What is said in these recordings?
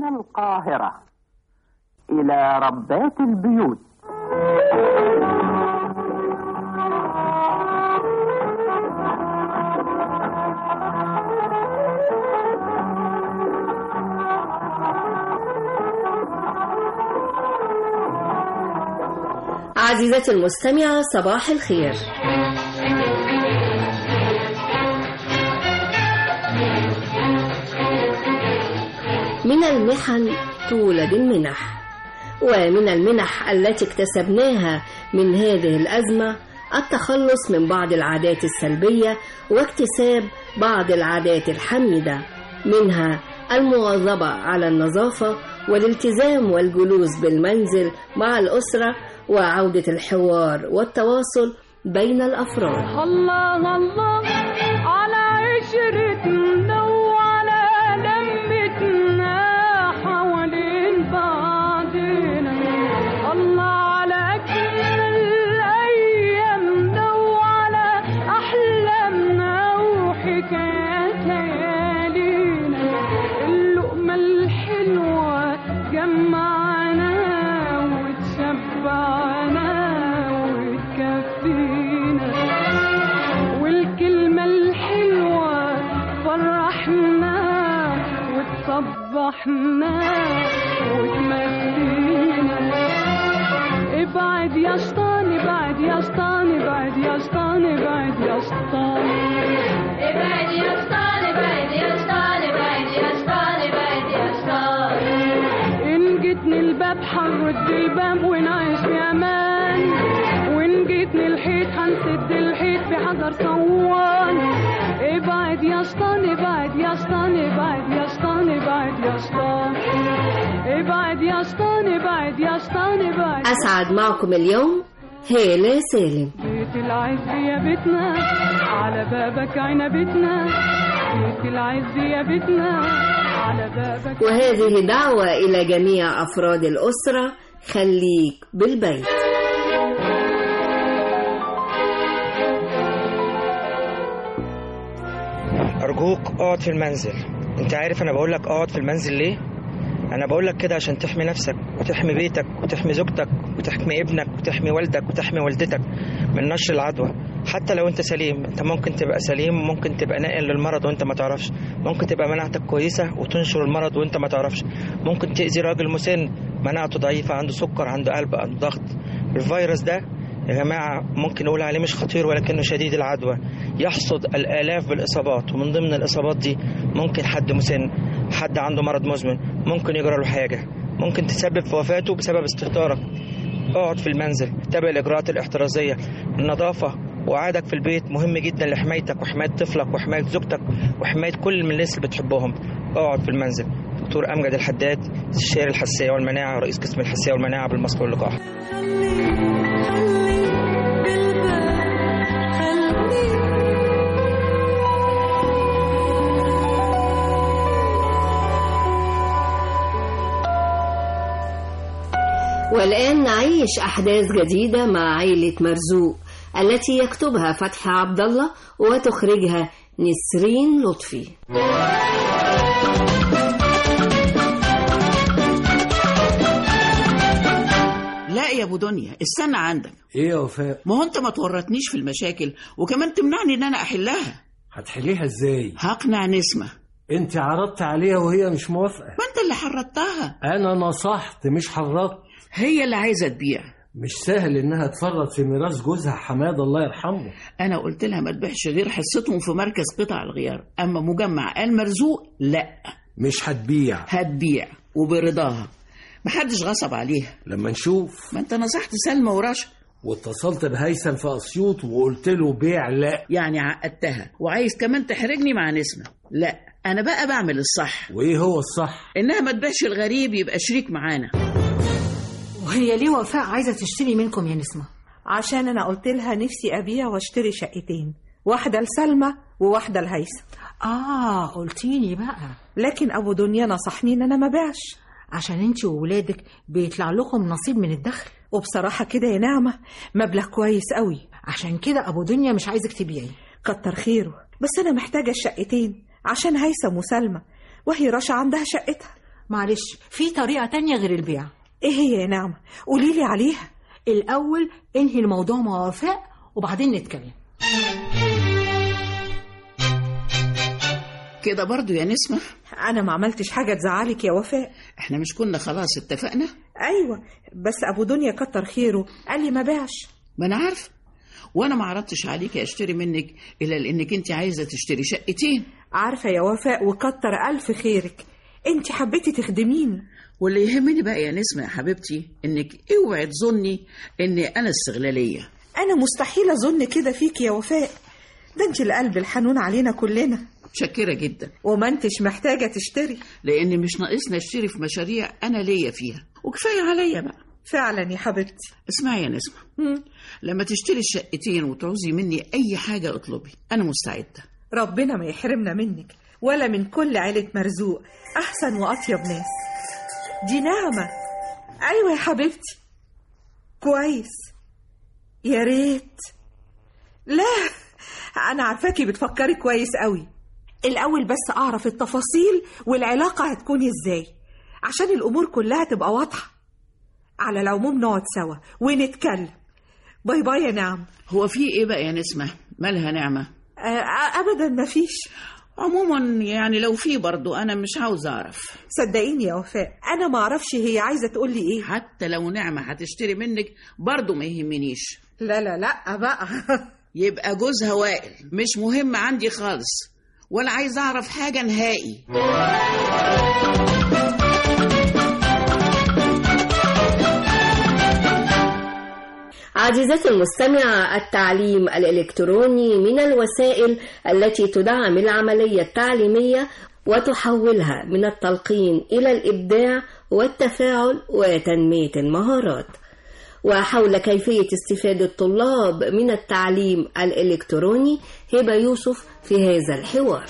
من القاهرة إلى ربات البيوت. عزيزتي المستمعة، صباح الخير. من المحن تولد المنح، ومن المنح التي اكتسبناها من هذه الأزمة التخلص من بعض العادات السلبية واكتساب بعض العادات الحميدة، منها المواظبة على النظافة والالتزام والجلوس بالمنزل مع الأسرة وعودة الحوار والتواصل بين الأفراد. الله الله على عشرتنا وعلى لمتنا حوالين بعضنا، الله على أجمل أيامنا وعلى أحلامنا وحكايات ليالينا، اللقمة الحلوة جمعنا وتشبعنا وتكفينا، والكلمة الحلوة فرحنا وتصبحنا وتمسينا. ابعد يا شيطان ابعد يا شيطان ابعد يا شيطان ابعد يا شيطان، ابعد يا شيطان ابعد يا شيطان ابعد يا شيطان ابعد يا شيطان. إن جيتني الباب حنرد الباب ونعيش في أمان، وإن جيتني الحيط هنسد الحيط في حجر صوان. ابعد يا شيطان ابعد يا شيطان ابعد يا شيطان ابعد يا شيطان، ابعد يا شيطان ابعد يا شيطان ابعد. أسعد معكم اليوم هالة سالم. بيت العز يا بيتنا على بابك عنبتنا، بيت العز يا بيتنا على بابك. وهذه دعوة إلى جميع أفراد الأسرة، خليك بالبيت. أرجوك اقعد في المنزل. انت عارف انا بقولك اقعد في المنزل ليه؟ انا بقولك كده عشان تحمي نفسك وتحمي بيتك وتحمي زوجتك وتحمي ابنك وتحمي والدك وتحمي والدتك من نشر العدوى. حتى لو انت سليم، انت ممكن تبقى سليم، ممكن تبقى ناقل للمرض وانت ما تعرفش، ممكن تبقى مناعتك كويسة وتنشر المرض وانت ما تعرفش، ممكن تأذي راجل مسن مناعته ضعيفة، عنده سكر، عنده قلب، عنده ضغط. الفيروس ده يا جماعة ممكن نقول عليه مش خطير ولكنه شديد العدوى، يحصد الآلاف بالإصابات، ومن ضمن الإصابات دي ممكن حد مسن، حد عنده مرض مزمن ممكن يجرى له حاجة، ممكن تسبب في وفاته بسبب استهتارك. اقعد في المنزل، تابع الإجراءات الاحترازية. النظافة وقعدك في البيت مهم جدا لحمايتك وحماية طفلك وحماية زوجتك وحماية كل من الناس اللي بتحبهم. اقعد في المنزل. دكتور أمجد الحداد، استشاري الحساسية والمناعة ورئيس قسم الحساسية والمناعة بالمصل واللقاح. والآن نعيش أحداث جديدة مع عائلة مرزوق التي يكتبها فتحي عبد الله وتخرجها نسرين لطفي. لا يا ابو دنيا، استنى عندك. ايه يا وفاء؟ ما هو انت ما تورطنيش في المشاكل وكمان تمنعني ان انا احلها. هتحليها ازاي؟ هقنع نسمة. انت عرضت عليها وهي مش موافقة. ما انت اللي حرضتها. انا نصحت مش حرضت. هي اللي عايزة تبيع. مش سهل انها تفرط في ميراث جوزها حماد الله يرحمه. انا قلت لها ما تبيعش غير حصتهم في مركز قطع الغيار، اما مجمع آل مرزوق لا. مش هتبيع. هتبيع وبرضاها، محدش غصب عليها. لما نشوف. ما انت نصحت سلمى ورشا. واتصلت بهيثم في اسيوط وقلت له بيع لا. يعني عقدتها وعايز كمان تحرجني مع نسمة. لا، انا بقى بعمل الصح. وايه هو الصح؟ انها ما تبيعش الغريب، يبقى شريك معانا. وهي ليه وفاء عايزة تشتري منكم يا نسمة؟ عشان أنا قلت لها نفسي أبيع واشتري شقتين، واحدة لسلمى وواحدة لهيثم. قلتيني بقى. لكن أبو دنيا نصحني إن أنا ما بيعش عشان انتي وولادك بيطلع لكم نصيب من الدخل، وبصراحة كده يا نعمة مبلغ كويس قوي. عشان كده أبو دنيا مش عايزك تبيعي. كتر خيره، بس أنا محتاجة الشقتين عشان هيثم وسلمى، وهي رشا عندها شقتها. معلش، في طريقة تانية غير البيع. ايه هي يا نعمة؟ قوليلي عليها. الأول انهي الموضوع مع وفاء وبعدين نتكلم. كده برضو يا نسمة؟ انا ما عملتش حاجة تزعلك يا وفاء. احنا مش كنا خلاص اتفقنا؟ ايوه، بس ابو دنيا كتر خيره قال لي ما باعش. ما انا عارفه، وانا ما عرضتش عليك اشتري منك الا لانك انت عايزه تشتري شقتين. عارفه يا وفاء، وكتر الف خيرك، انت حبيتي تخدميني. واللي يهمني بقى يا نسمة يا حبيبتي انك اوعي تظني اني انا استغلاليه. انا مستحيل اظن كده فيك يا وفاء، ده انت القلب الحنون علينا كلنا. متشكره جدا. وما انتش محتاجه تشتري، لان مش ناقصنا اشتري في مشاريع انا ليا فيها، وكفايه عليا بقى. فعلا يا حبيبتي. اسمعي يا نسمة، لما تشتري الشقتين وتعوزي مني اي حاجه اطلبي، انا مستعده. ربنا ما يحرمنا منك ولا من كل عيلة مرزوق، احسن واطيب ناس. دي نعمة. ايوه يا حبيبتي، كويس. يا ريت. لا، انا عارفاكي بتفكري كويس قوي. الاول بس اعرف التفاصيل والعلاقة هتكون ازاي عشان الامور كلها تبقى واضحة. على العموم نقعد سوا ونتكلم. باي باي يا نعم. هو في ايه بقى يا نسمة؟ مالها نعمة؟ ابدا ما فيش. عموما يعني لو في برضو انا مش عاوز اعرف. صدقيني يا وفاء، انا ما اعرفش هي عايزة تقولي ايه. حتى لو نعمة هتشتري منك برضو ما يهمنيش. لا لا لا بقى. يبقى جوزها وائل مش مهم عندي خالص، ولا عايز اعرف حاجة نهائي. عزيزتي المستمعة، التعليم الإلكتروني من الوسائل التي تدعم العملية التعليمية وتحولها من التلقين إلى الإبداع والتفاعل وتنمية المهارات. وحول كيفية استفادة الطلاب من التعليم الإلكتروني هبة يوسف في هذا الحوار.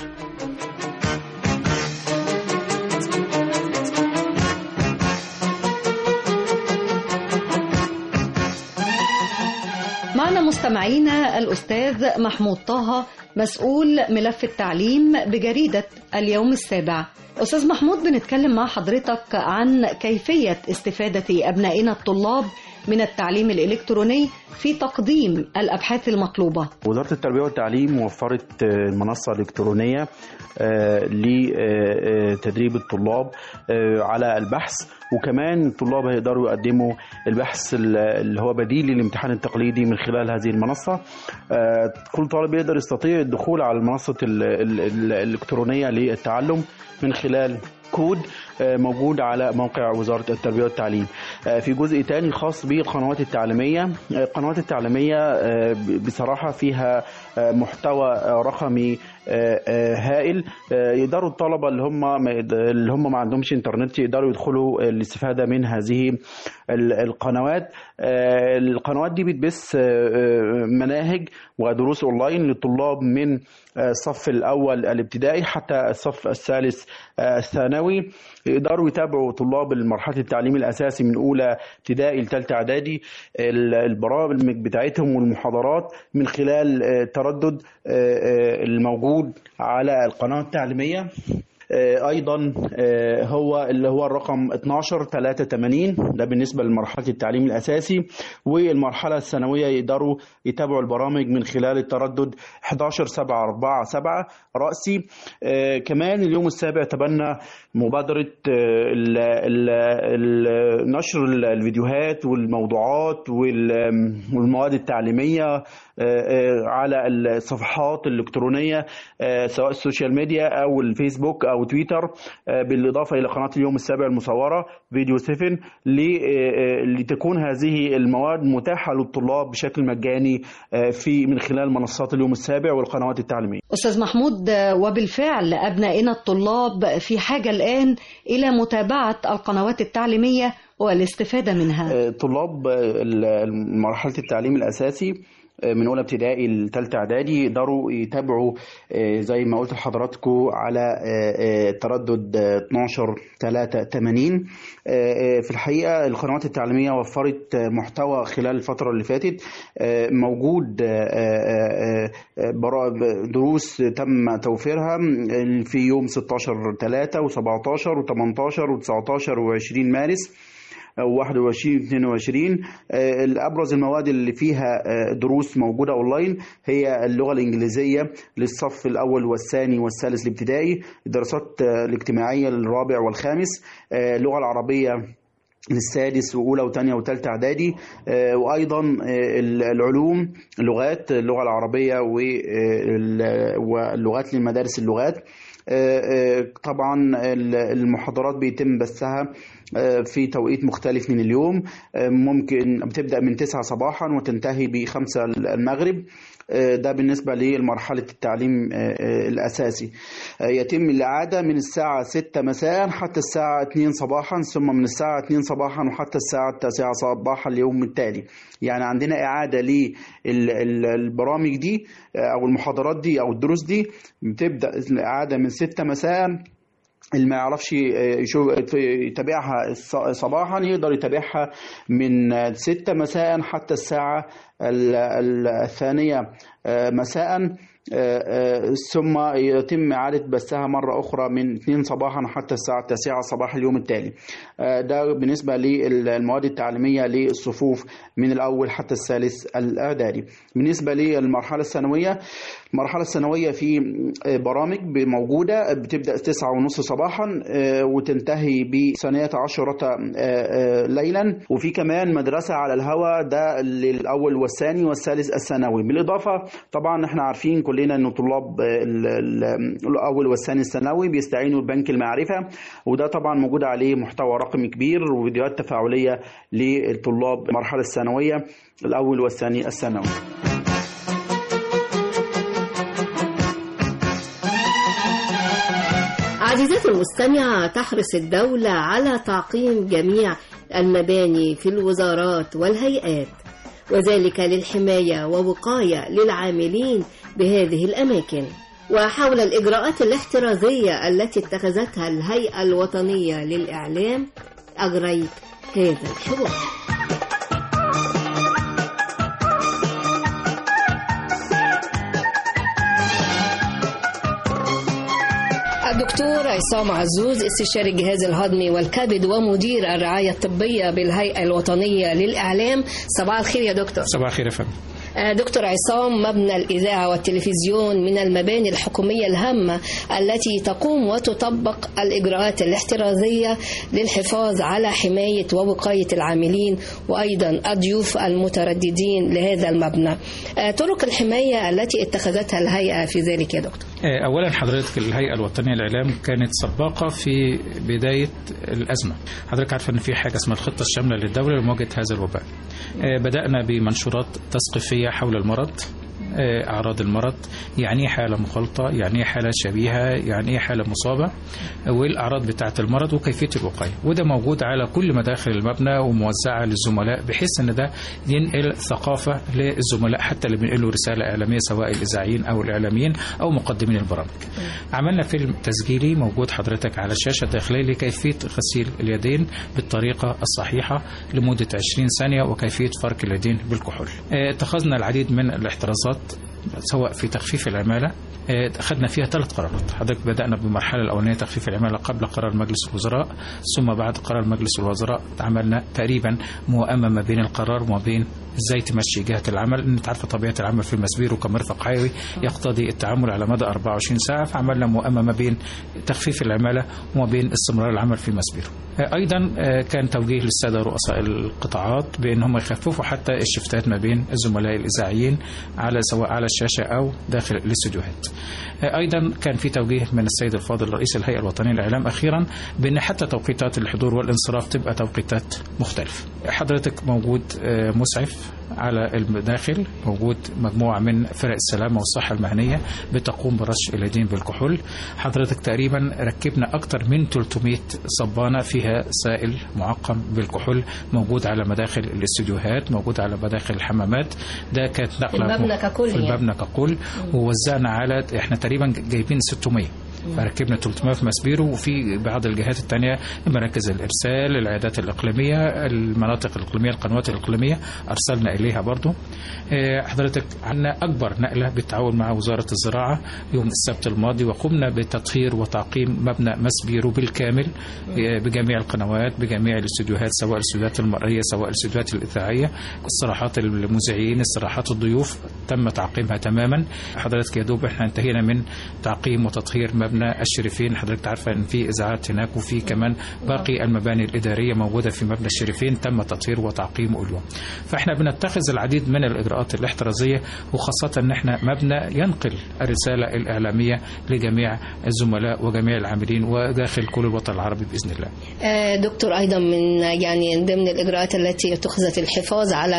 معنا مستمعينا الأستاذ محمود طه، مسؤول ملف التعليم بجريدة اليوم السابع. أستاذ محمود، بنتكلم مع حضرتك عن كيفية استفادة أبنائنا الطلاب من التعليم الإلكتروني في تقديم الأبحاث المطلوبة. وزارة التربية والتعليم وفرت منصة إلكترونية لتدريب الطلاب على البحث، وكمان الطلاب هيقدروا يقدموا البحث اللي هو بديل للامتحان التقليدي من خلال هذه المنصة. كل طالب يقدر يستطيع الدخول على المنصة الإلكترونية للتعلم من خلال كود موجود على موقع وزارة التربية والتعليم. في جزء تاني خاص بالقنوات التعليمية. القنوات التعليمية بصراحة فيها محتوى رقمي هائل، يقدروا الطلبة اللي هم ما عندهمش انترنت يقدروا يدخلوا الاستفادة من هذه القنوات. القنوات دي بتبث مناهج ودروس اونلاين للطلاب من الصف الاول الابتدائي حتى الصف الثالث الثانوي. يقدروا يتابعوا طلاب المرحله التعليم الاساسي من اولى ابتدائي لثالثه اعدادي البرامج بتاعتهم والمحاضرات من خلال التردد الموجود على القناه التعليميه. ايضا هو اللي هو الرقم 1283 ده بالنسبه لمرحله التعليم الاساسي، والمرحله الثانويه يقدروا يتابعوا البرامج من خلال التردد 11747 رأسي. كمان اليوم السابع تبنى مبادره نشر الفيديوهات والموضوعات والمواد التعليميه على الصفحات الإلكترونية سواء السوشيال ميديا أو الفيسبوك أو تويتر، بالإضافة إلى قناة اليوم السابع المصورة فيديو 7 لتكون هذه المواد متاحة للطلاب بشكل مجاني من خلال منصات اليوم السابع والقنوات التعليمية. أستاذ محمود، وبالفعل أبنائنا الطلاب في حاجة الآن إلى متابعة القنوات التعليمية والاستفادة منها. طلاب مرحلة التعليم الأساسي من اولى ابتدائي لثالثه اعدادي يقدروا يتابعوا زي ما قلت لحضراتكم على تردد 12-3-80. في الحقيقه القنوات التعليميه وفرت محتوى خلال الفتره اللي فاتت، موجود دروس تم توفيرها في يوم 16/3 و17 و18 و19 و20 مارس 21-22. الأبرز المواد اللي فيها دروس موجودة أونلاين هي اللغة الإنجليزية للصف الأول والثاني والثالث الابتدائي، الدراسات الاجتماعية للرابع والخامس، اللغة العربية للسادس وأولى وثانية وثالثة إعدادي، وأيضا العلوم اللغات، اللغة العربية واللغات للمدارس اللغات. طبعا المحاضرات بيتم بثها في توقيت مختلف من اليوم، ممكن بتبدأ من 9 صباحا وتنتهي ب5 المغرب. ده بالنسبة لمرحلة التعليم الأساسي. يتم الإعادة من الساعة 6 مساء حتى الساعة 2 صباحا، ثم من الساعة 2 صباحا وحتى الساعة 9 صباحا اليوم التالي. يعني عندنا إعادة للبرامج دي أو المحاضرات دي أو الدروس دي، بتبدأ الإعادة من 6 مساء. اللي ما يعرفش يتابعها صباحا يقدر يتابعها من 6 مساء حتى الساعة 2 مساء، ثم يتم إعادة بثها مرة أخرى من 2 صباحا حتى الساعة 9 صباح اليوم التالي. ده بالنسبة للمواد التعليمية للصفوف من الأول حتى الثالث الإعدادي. بالنسبة للمرحلة الثانوية، المرحلة الثانوية في برامج موجودة بتبدأ 9:30 صباحا وتنتهي ب12 ليلا، وفي كمان مدرسة على الهواء ده للأول والثاني والثالث الثانوي. بالإضافة طبعا احنا عارفين كلنا أن طلاب الأول والثاني الثانوي بيستعينوا ببنك المعرفة، وده طبعا موجود عليه محتوى رقمي كبير وفيديوهات تفاعلية للطلاب المرحلة الثانوية الأول والثاني الثانوي. عزيزتي المستمعة، تحرص الدولة على تعقيم جميع المباني في الوزارات والهيئات، وذلك للحماية ووقاية للعاملين بهذه الأماكن. وحول الإجراءات الاحترازية التي اتخذتها الهيئة الوطنية للإعلام أجريت هذا الحوار. الدكتور عصام عزوز، استشاري الجهاز الهضمي والكبد ومدير الرعاية الطبية بالهيئة الوطنية للإعلام. صباح الخير يا دكتور. صباح الخير يا فندم. دكتور عصام، مبنى الإذاعة والتلفزيون من المباني الحكومية الهامة التي تقوم وتطبق الإجراءات الاحترازية للحفاظ على حماية ووقاية العاملين وأيضا الضيوف المترددين لهذا المبنى. طرق الحماية التي اتخذتها الهيئة في ذلك يا دكتور؟ أولا حضرتك الهيئة الوطنية للإعلام كانت سباقة في بداية الأزمة. حضرتك عارفة أن في حاجة اسمها الخطة الشاملة للدولة لمواجهة هذا الوباء. بدأنا بمنشورات تثقيفية حول المرض، أعراض المرض، يعني إيه حالة مخالطة، يعني إيه حالة شبيهة، يعني إيه حالة مصابة، والأعراض بتاعة المرض وكيفية الوقاية. وده موجود على كل مداخل المبنى وموزعة للزملاء، بحيث أن ده ينقل ثقافة للزملاء حتى اللي بينقلوا رسالة إعلامية سواء الإذاعيين أو الإعلاميين أو مقدمين البرامج. عملنا فيلم تسجيلي موجود حضرتك على الشاشة الداخلية لكيفية غسيل اليدين بالطريقة الصحيحة لمدة 20 ثانية وكيفية فرك اليدين بالكحول. اتخذنا العديد من الاحترازات سواء في تخفيف العمالة، أخذنا فيها 3 قرارات. حضرتك بدأنا بالمرحلة الأولانية تخفيف العمالة قبل قرار مجلس الوزراء، ثم بعد قرار مجلس الوزراء عملنا تقريبا موائمة ما بين القرار وما بين ازاي تمشي جهة العمل. ان تعرف طبيعة العمل في المسبير وكمرفق حيوي يقتضي التعامل على مدى 24 ساعة، فعملنا موائمة ما بين تخفيف العمالة وما بين استمرار العمل في المسبير. أيضا كان توجيه للسادة رؤساء القطاعات بأنهم يخففوا حتى الشفتات ما بين الزملاء الإذاعيين على سواء على الشاشة أو داخل الاستوديوهات. أيضا كان في توجيه من السيد الفاضل رئيس الهيئة الوطنية للإعلام أخيرا بأن حتى توقيتات الحضور والانصراف تبقى توقيتات مختلفة. حضرتك موجود مسعف على المداخل، موجود مجموعة من فرق السلامة والصحة المهنية بتقوم برش اليدين بالكحول. حضرتك تقريبا ركبنا أكتر من 300 صبانة فيها سائل معقم بالكحول، موجود على مداخل الاستوديوهات، موجود على مداخل الحمامات. ده كانت نقلة المبنى ككل، في المبنى ككل. ووزعنا على، احنا تقريبا جايبين 600، فركبنا 300 في ماسبيرو، وفي بعض الجهات الثانيه مراكز الارسال، العيادات الاقليميه، المناطق الاقليميه، القنوات الاقليميه ارسلنا اليها برضو. حضرتك عندنا اكبر نقله بالتعاون مع وزاره الزراعه يوم السبت الماضي، وقمنا بتطهير وتعقيم مبنى ماسبيرو بالكامل بجميع القنوات، بجميع الاستوديوهات، سواء الاستوديوهات المرئيه سواء الاستوديوهات الاذاعيه، استراحات المذيعين، استراحات الضيوف تم تعقيمها تماما. حضرتك يا دوب احنا انتهينا من تعقيم وتطهير مبنى الشريفين. حضرتك عارفه ان في اذاعات هناك، وفي كمان باقي المباني الاداريه موجوده في مبنى الشريفين تم تطهير وتعقيمه اليوم. فاحنا بنتخذ العديد من الاجراءات الاحترازيه، وخاصه ان احنا مبنى ينقل الرساله الاعلاميه لجميع الزملاء وجميع العاملين وداخل كل الوطن العربي باذن الله. دكتور، ايضا من ضمن الاجراءات التي اتخذت الحفاظ على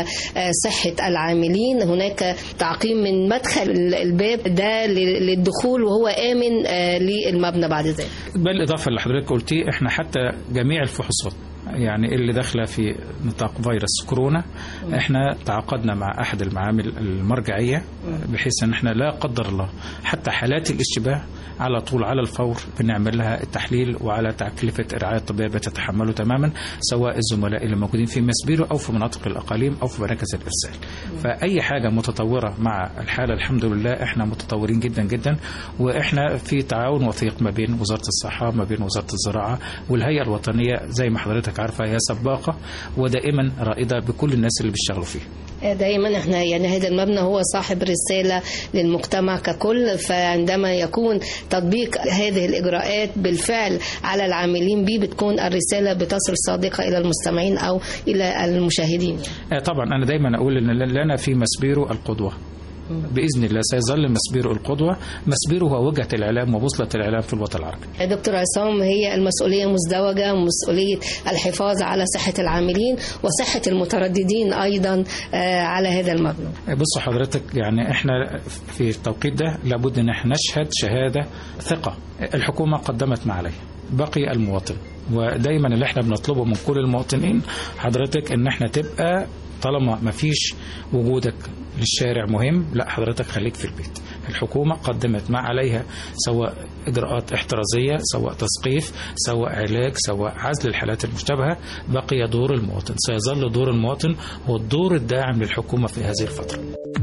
صحه العاملين، هناك تعقيم من مدخل الباب ده للدخول وهو امن للمبنى بعد ذلك. بالإضافة اللي حضرتك قلتيه، احنا حتى جميع الفحوصات يعني اللي داخله في نطاق فيروس كورونا، احنا تعاقدنا مع احد المعامل المرجعيه بحيث ان احنا لا قدر الله حتى حالات الاشتباه على طول على الفور بنعمل لها التحليل، وعلى تكلفه الرعايه الطبيه بتتحمله تماما، سواء الزملاء اللي موجودين في ماسبيرو او في مناطق الاقاليم او في مراكز الارسال. فاي حاجه متطوره مع الحاله الحمد لله احنا متطورين جدا جدا، واحنا في تعاون وثيق ما بين وزاره الصحه، ما بين وزاره الزراعه والهيئه الوطنيه، زي ما حضرتك عارفه هي سباقه ودائما رائده بكل الناس اللي بيشتغلوا فيه. دائما احنا يعني هذا المبنى هو صاحب رسالة للمجتمع ككل، فعندما يكون تطبيق هذه الإجراءات بالفعل على العاملين به بتكون الرسالة بتصل صادقة إلى المستمعين أو إلى المشاهدين. طبعا أنا دايما أقول إن لنا في ماسبيرو القدوة بإذن الله، سيظل ماسبيرو القدوة. ماسبيرو هو وجهة الإعلام وبوصلة الإعلام في الوطن العربي. دكتور عصام، هي المسؤولية مزدوجة، مسؤولية الحفاظ على صحة العاملين وصحة المترددين أيضا على هذا المبنى. بص حضرتك، يعني احنا في التوقيت ده لابد ان احنا نشهد شهادة ثقة الحكومة قدمت ما عليها، بقي المواطن. ودايما اللي احنا بنطلبه من كل المواطنين حضرتك ان احنا تبقى طالما ما فيش وجودك للشارع مهم، لا حضرتك خليك في البيت. الحكومة قدمت ما عليها، سواء إجراءات احترازية، سواء تثقيف، سواء علاج، سواء عزل الحالات المشتبهة. بقي دور المواطن، سيظل دور المواطن هو الدور الداعم للحكومة في هذه الفترة.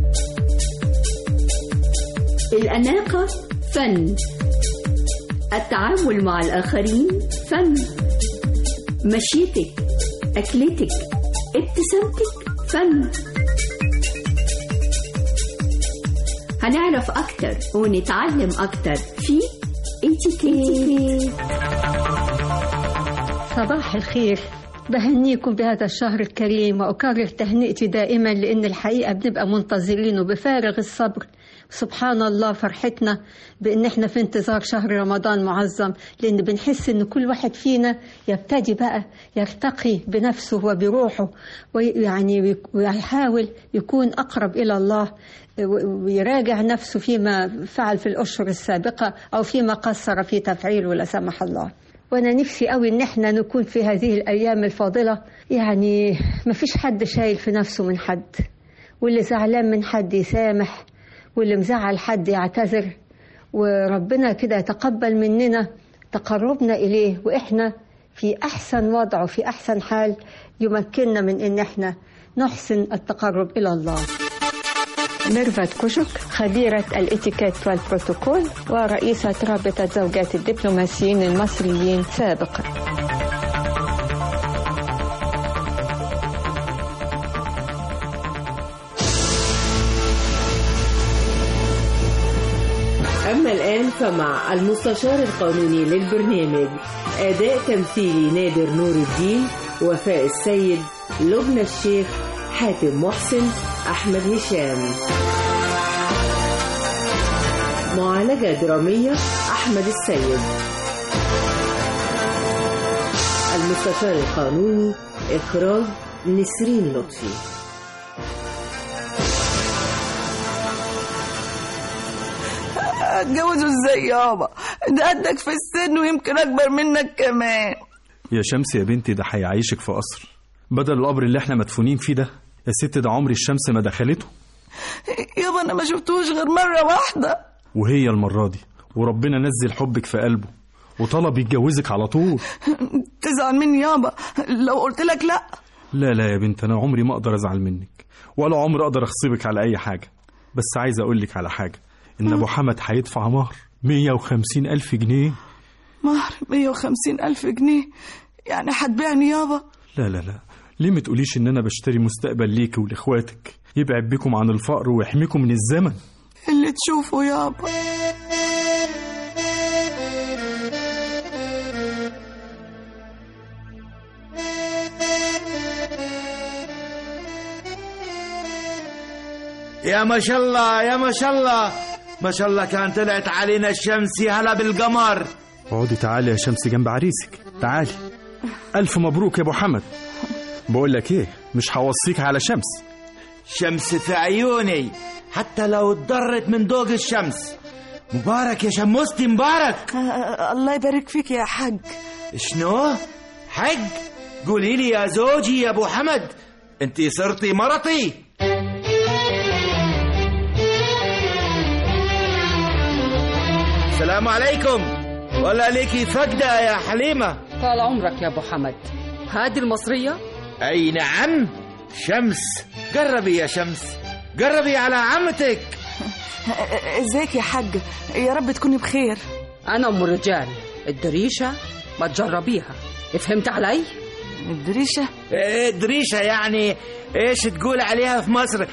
الأناقة فن، التعامل مع الآخرين فن، مشيتك، أكلتك، ابتسامتك فن. هنعرف أكتر ونتعلم أكتر في اتيكيت. صباح الخير، بهنيكم بهذا الشهر الكريم، وأكرر تهنئتي دائما لأن الحقيقة بنبقى منتظرينه بفارغ الصبر. سبحان الله فرحتنا بأن احنا في انتظار شهر رمضان معظم، لأن بنحس أن كل واحد فينا يبتدي بقى يرتقي بنفسه وبروحه، ويعني ويحاول يكون أقرب إلى الله، ويراجع نفسه فيما فعل في الأشهر السابقة أو فيما قصر في تفعيله لا سمح الله. وأنا نفسي قوي إن احنا نكون في هذه الأيام الفاضلة يعني ما فيش حد شايل في نفسه من حد، واللي زعلان من حد يسامح، واللي مزعل حد يعتذر، وربنا كده يتقبل مننا تقربنا إليه، وإحنا في أحسن وضع وفي أحسن حال يمكننا من إن احنا نحسن التقرب إلى الله. ميرفت كوشك، خبيرة الاتيكيت والبروتوكول ورئيسة رابطة زوجات الدبلوماسيين المصريين سابقا. أما الآن فمع المستشار القانوني للبرنامج، أداء تمثيلي نادر نور الدين، وفاء السيد، لبنى الشيخ، حاتم محسن، أحمد هشام. معالجة درامية أحمد السيد. المستشار القانوني، إخراج نسرين لطفي. هتجوزه ازاي يابا؟ ده قدك في السن ويمكن اكبر منك كمان. يا شمس يا بنتي ده هيعيشك في قصر بدل القبر اللي احنا مدفونين فيه ده. يا ست ده عمري الشمس ما دخلته. يابا انا ما شفتوش غير مرة واحدة، وهي المرة دي، وربنا نزل حبك في قلبه وطلب يتجوزك على طول. تزعل مني يابا لو قلت لك لا؟ لا يا بنت، انا عمري ما اقدر ازعل منك ولا عمري اقدر اغصبك على اي حاجة. بس عايز اقول لك على حاجة، ان ابو حمد هيدفع مهر 150,000 جنيه. مهر 150,000 جنيه؟ يعني هتبيعني يابا؟ لا ليه ما تقوليش ان انا بشتري مستقبل ليك ولاخواتك يبعد بيكم عن الفقر ويحميكم من الزمن. اللي تشوفه يابا. يا ما شاء الله يا ما شاء الله ما شاء الله، كان طلعت علينا الشمس. هلا بالقمر. اقعدي تعالي يا شمس جنب عريسك، تعالي. ألف مبروك يا أبو حمد. بقول لك إيه، مش هوصيك على شمس. شمس في عيوني حتى لو اتضرت من ضوء الشمس. مبارك يا شموستي، مبارك. الله يبارك فيك يا حاج. شنو؟ حاج؟ قولي لي يا زوجي يا أبو حمد، أنتي صرتي مرتي. السلام عليكم. ولا ليكي فقدة يا حليمة؟ طال عمرك يا أبو حمد. هذه المصرية؟ أي نعم. شمس، قربي يا شمس، قربي على عمتك. ازيك يا حاج؟ يا رب تكوني بخير. أنا أم رجال. الدريشة ما تجربيها، فهمت علي؟ الدريشة؟ الدريشة يعني ايش تقول عليها في مصر؟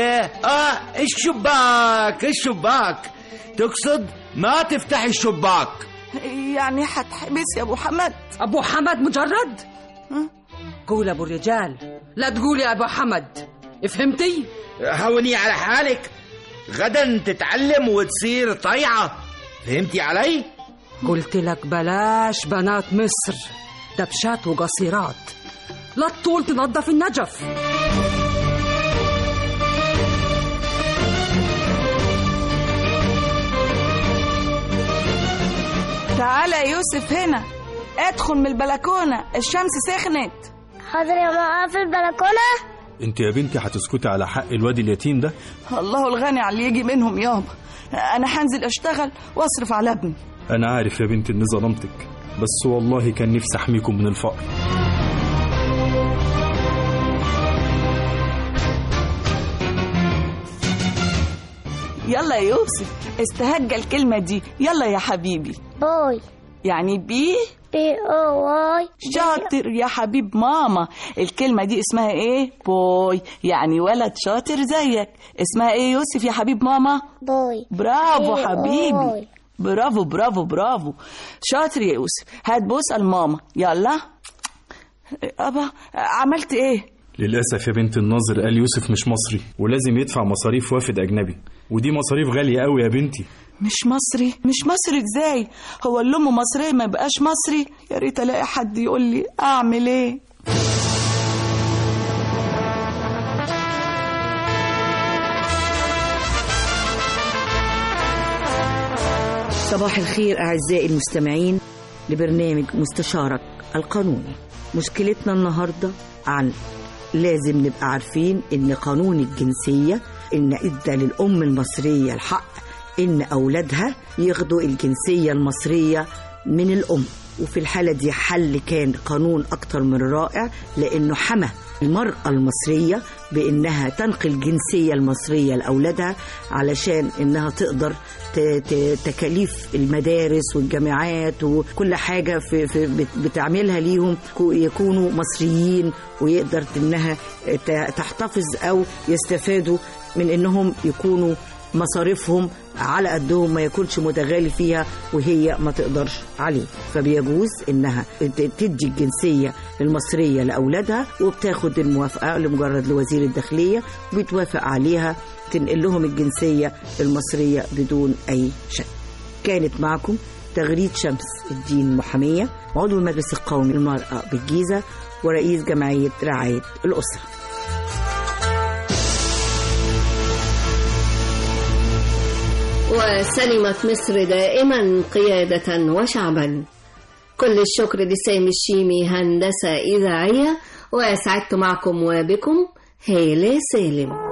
الشباك. الشباك تقصد ما تفتح الشباك. يعني هتحبس يا أبو حمد؟ أبو حمد مجرد؟ قول أبو الرجال، لا تقول يا أبو حمد، فهمتي؟ هوني على حالك، غدا تتعلم وتصير طيعة، فهمتي علي؟ قلت لك بلاش بنات مصر، دبشات وقصيرات، لا تطول تنظف النجف. تعالى يا يوسف هنا، ادخل من البلكونة، الشمس سخنت. حاضر يا ماما في البلكونة. انت يا بنتي هتسكتي على حق الواد اليتيم ده؟ الله الغني على اللي يجي منهم يابا. انا هنزل اشتغل واصرف على ابني. انا عارف يا بنتي اني ظلمتك، بس والله كان نفسي احميكم من الفقر. يلا يا يوسف استهجى الكلمة دي، يلا يا حبيبي. باي يعني بي او واي. شاطر يا حبيب ماما. الكلمة دي اسمها ايه؟ بوي، يعني ولد شاطر زيك. اسمها ايه يوسف يا حبيب ماما؟ بوي. برافو حبيبي، برافو برافو برافو، شاطر يا يوسف. هات بوس الماما، يلا. أبا عملت ايه؟ للأسف يا بنت الناظر قال يوسف مش مصري ولازم يدفع مصاريف وافد أجنبي، ودي مصاريف غالية قوي يا بنتي. مش مصري؟ مش مصري ازاي؟ هو اللي امه مصريه ما يبقاش مصري؟ يا ريت الاقي حد يقول لي اعمل ايه. صباح الخير أعزائي المستمعين لبرنامج مستشارك القانوني. مشكلتنا النهاردة عن لازم نبقى عارفين إن قانون الجنسية إن إدى للأم المصرية الحق إن أولادها ياخدوا الجنسية المصرية من الأم، وفي الحالة دي حل كان قانون أكتر من رائع، لأنه حمى المرأة المصرية بإنها تنقل الجنسية المصرية لأولادها علشان إنها تقدر تكاليف المدارس والجامعات وكل حاجة في بتعملها ليهم يكونوا مصريين، ويقدر إنها تحتفظ أو يستفادوا من إنهم يكونوا مصاريفهم على قدهم، ما يكونش متغالي فيها وهي ما تقدرش عليه. فبيجوز انها تدي الجنسية المصرية لأولادها، وبتاخد الموافقة لمجرد لوزير الداخلية وبيتوافق عليها تنقل لهم الجنسية المصرية بدون أي شك. كانت معكم تغريد شمس الدين محامية، عضو المجلس القومي للمرأة بالجيزة ورئيس جمعية رعاية الأسرة. وسلمت مصر دائما قيادة وشعبا. كل الشكر لسامي الشيمي هندسة إذاعية، وسعدت معكم وبكم هالة سالم.